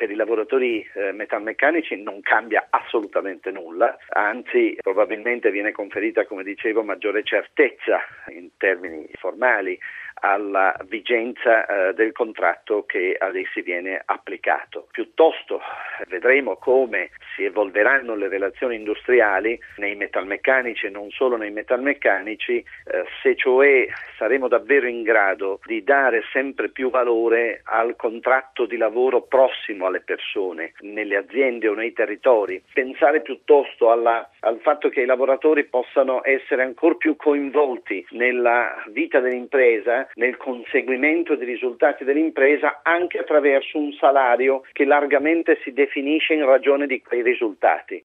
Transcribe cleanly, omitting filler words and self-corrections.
per i lavoratori metalmeccanici non cambia assolutamente nulla, anzi probabilmente viene conferita, come dicevo, maggiore certezza in termini formali alla vigenza del contratto che ad essi viene applicato. Piuttosto vedremo come si evolveranno le relazioni industriali nei metalmeccanici e non solo nei metalmeccanici, se cioè saremo davvero in grado di dare sempre più valore al contratto di lavoro prossimo alle persone, nelle aziende o nei territori, pensare piuttosto al fatto che i lavoratori possano essere ancora più coinvolti nella vita dell'impresa, nel conseguimento dei risultati dell'impresa, anche attraverso un salario che largamente si definisce in ragione di quei risultati.